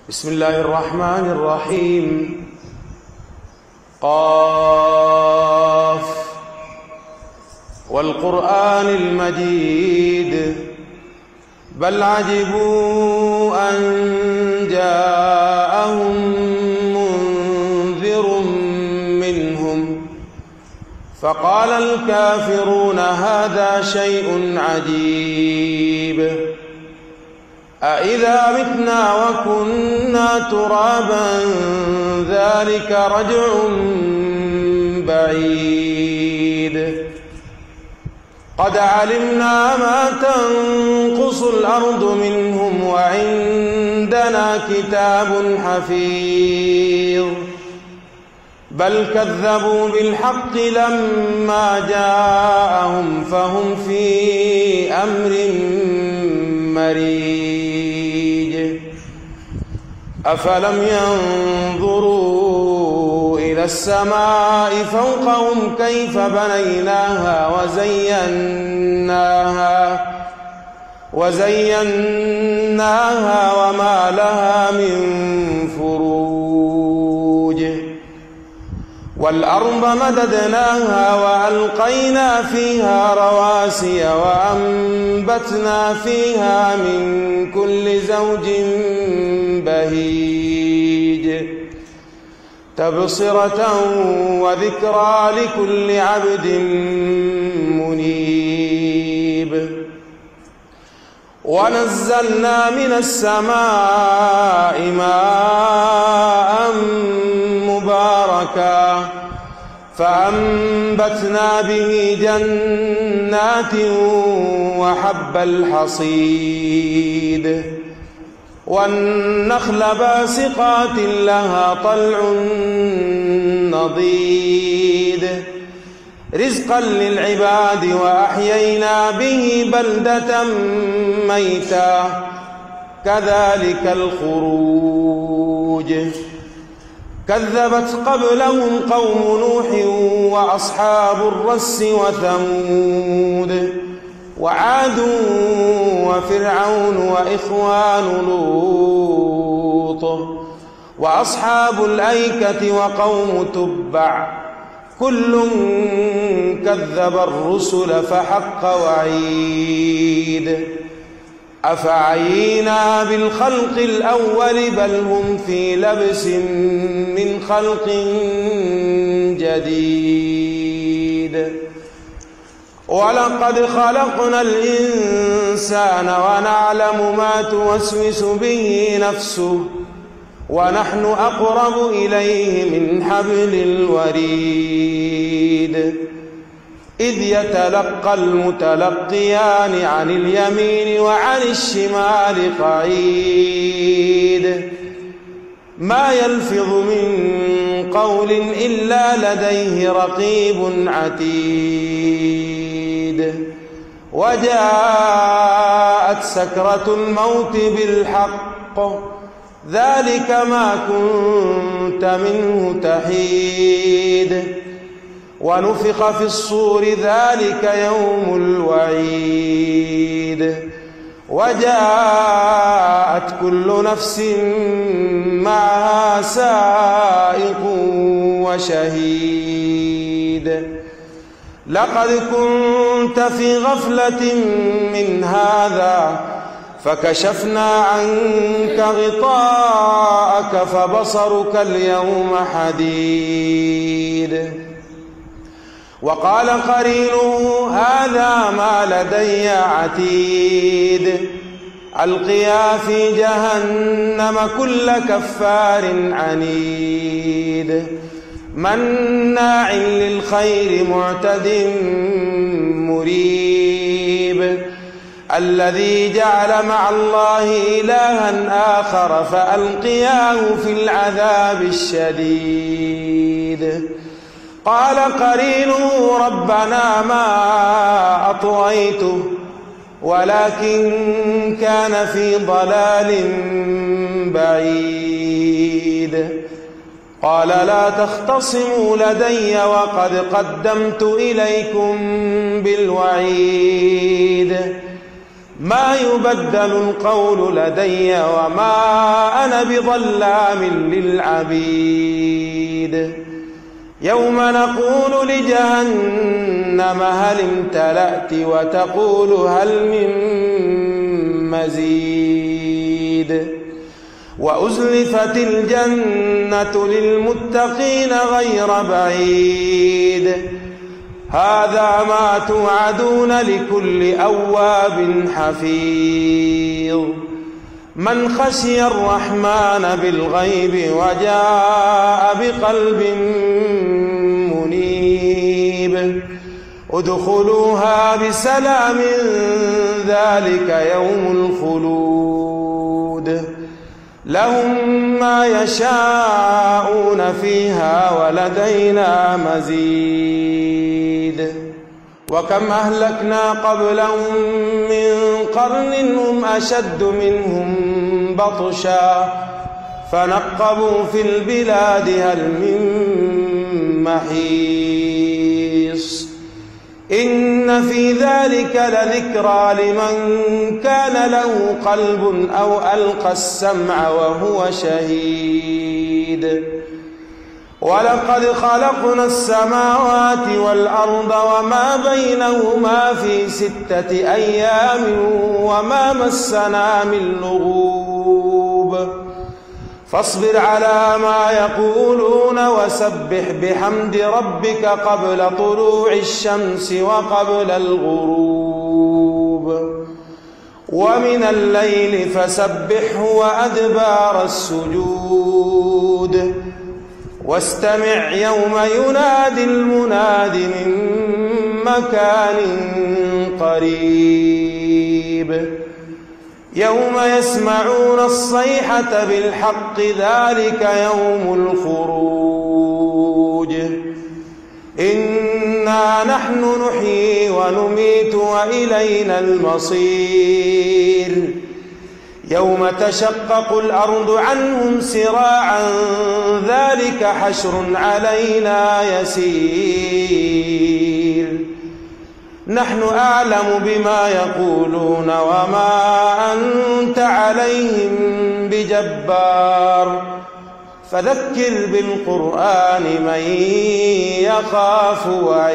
بسم الله الرحمن الرحيم. قاف والقرآن المجيد بل عجبوا أن جاءهم منذر منهم فقال الكافرون هذا شيء عجيب أإذا متنا وكنا ترابا ذلك رجع بعيد قد علمنا ما تنقص الأرض منهم وعندنا كتاب حفيظ بل كذبوا بالحق لما جاءهم فهم في أمر مريج أفلم ينظروا إلى السماء فوقهم كيف بنيناها وزيناها وما لها من فروج والأرض مددناها وألقينا فيها رواسي وأنبتنا فيها من كل زوج بهيج تبصرة وذكرى لكل عبد منيب ونزلنا من السماء ماء مباركا فأنبتنا به جنات وحب الحصيد والنخل باسقات لها طلع نضيد رزقا للعباد وأحيينا به بلدة ميتا كذلك الخروج كذبت قبلهم قوم نوح وأصحاب الرس وثمود وعاد وفرعون وإخوان لوط وأصحاب الأيكة وقوم تبع كل كذب الرسل فحق وعيد أفعينا بالخلق الأول بل هم في لبس من خلق جديد ولقد خلقنا الإنسان ونعلم ما توسوس به نفسه ونحن أقرب إليه من حبل الوريد إذ يتلقى المتلقيان عن اليمين وعن الشمال قعيد ما يلفظ من قول إلا لديه رقيب عتيد وجاءت سكرة الموت بالحق ذلك ما كنت منه تحيد ونفخ في الصور ذلك يوم الوعيد وجاءت كل نفس معها سائق وشهيد لقد كنت في غفلة من هذا فكشفنا عنك غطاءك فبصرك اليوم حديد وقال قرينه هذا ما لدي عتيد ألقيا في جهنم كل كفار عنيد مناع للخير معتد مريب الذي جعل مع الله إلها آخر فألقياه في العذاب الشديد قال قرينه ربنا ما أطغيته ولكن كان في ضلال بعيد قال لا تختصموا لدي وقد قدمت إليكم بالوعيد ما يبدل القول لدي وما أنا بظلام للعبيد يوم نقول لجهنم هل امتلأت وتقول هل من مزيد وأزلفت الجنة للمتقين غير بعيد هذا ما توعدون لكل أواب حفيظ من خشي الرحمن بالغيب وجاء بقلب منيب ادخلوها بسلام ذلك يوم الخلود لهم ما يشاءون فيها ولدينا مزيد وكم أهلكنا قبلهم من قرن هم أشد منهم بطشا فنقبوا في البلاد هل من محيص إن في ذلك لذكرى لمن كان له قلب أو ألقى السمع وهو شهيد ولقد خلقنا السماوات والأرض وما بينهما في 6 أيام وما مسنا من لغوب فاصبر على ما يقولون وسبح بحمد ربك قبل طلوع الشمس وقبل الغروب ومن الليل فسبحه وأدبار السجود واستمع يوم ينادي المناد من مكان قريب يوم يسمعون الصيحة بالحق ذلك يوم الخروج إنا نحن نحيي ونميت وإلينا المصير يوم تشقق الأرض عنهم سراعا ذلك حشر علينا يسير نحن أعلم بما يقولون وما أنت عليهم بجبار فذكر بالقرآن من يخاف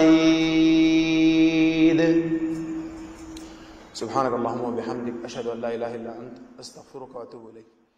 وعيد سبحانك اللهم وبحمدك أشهد أن لا إله إلا أنت أستغفرك وأتوب إليك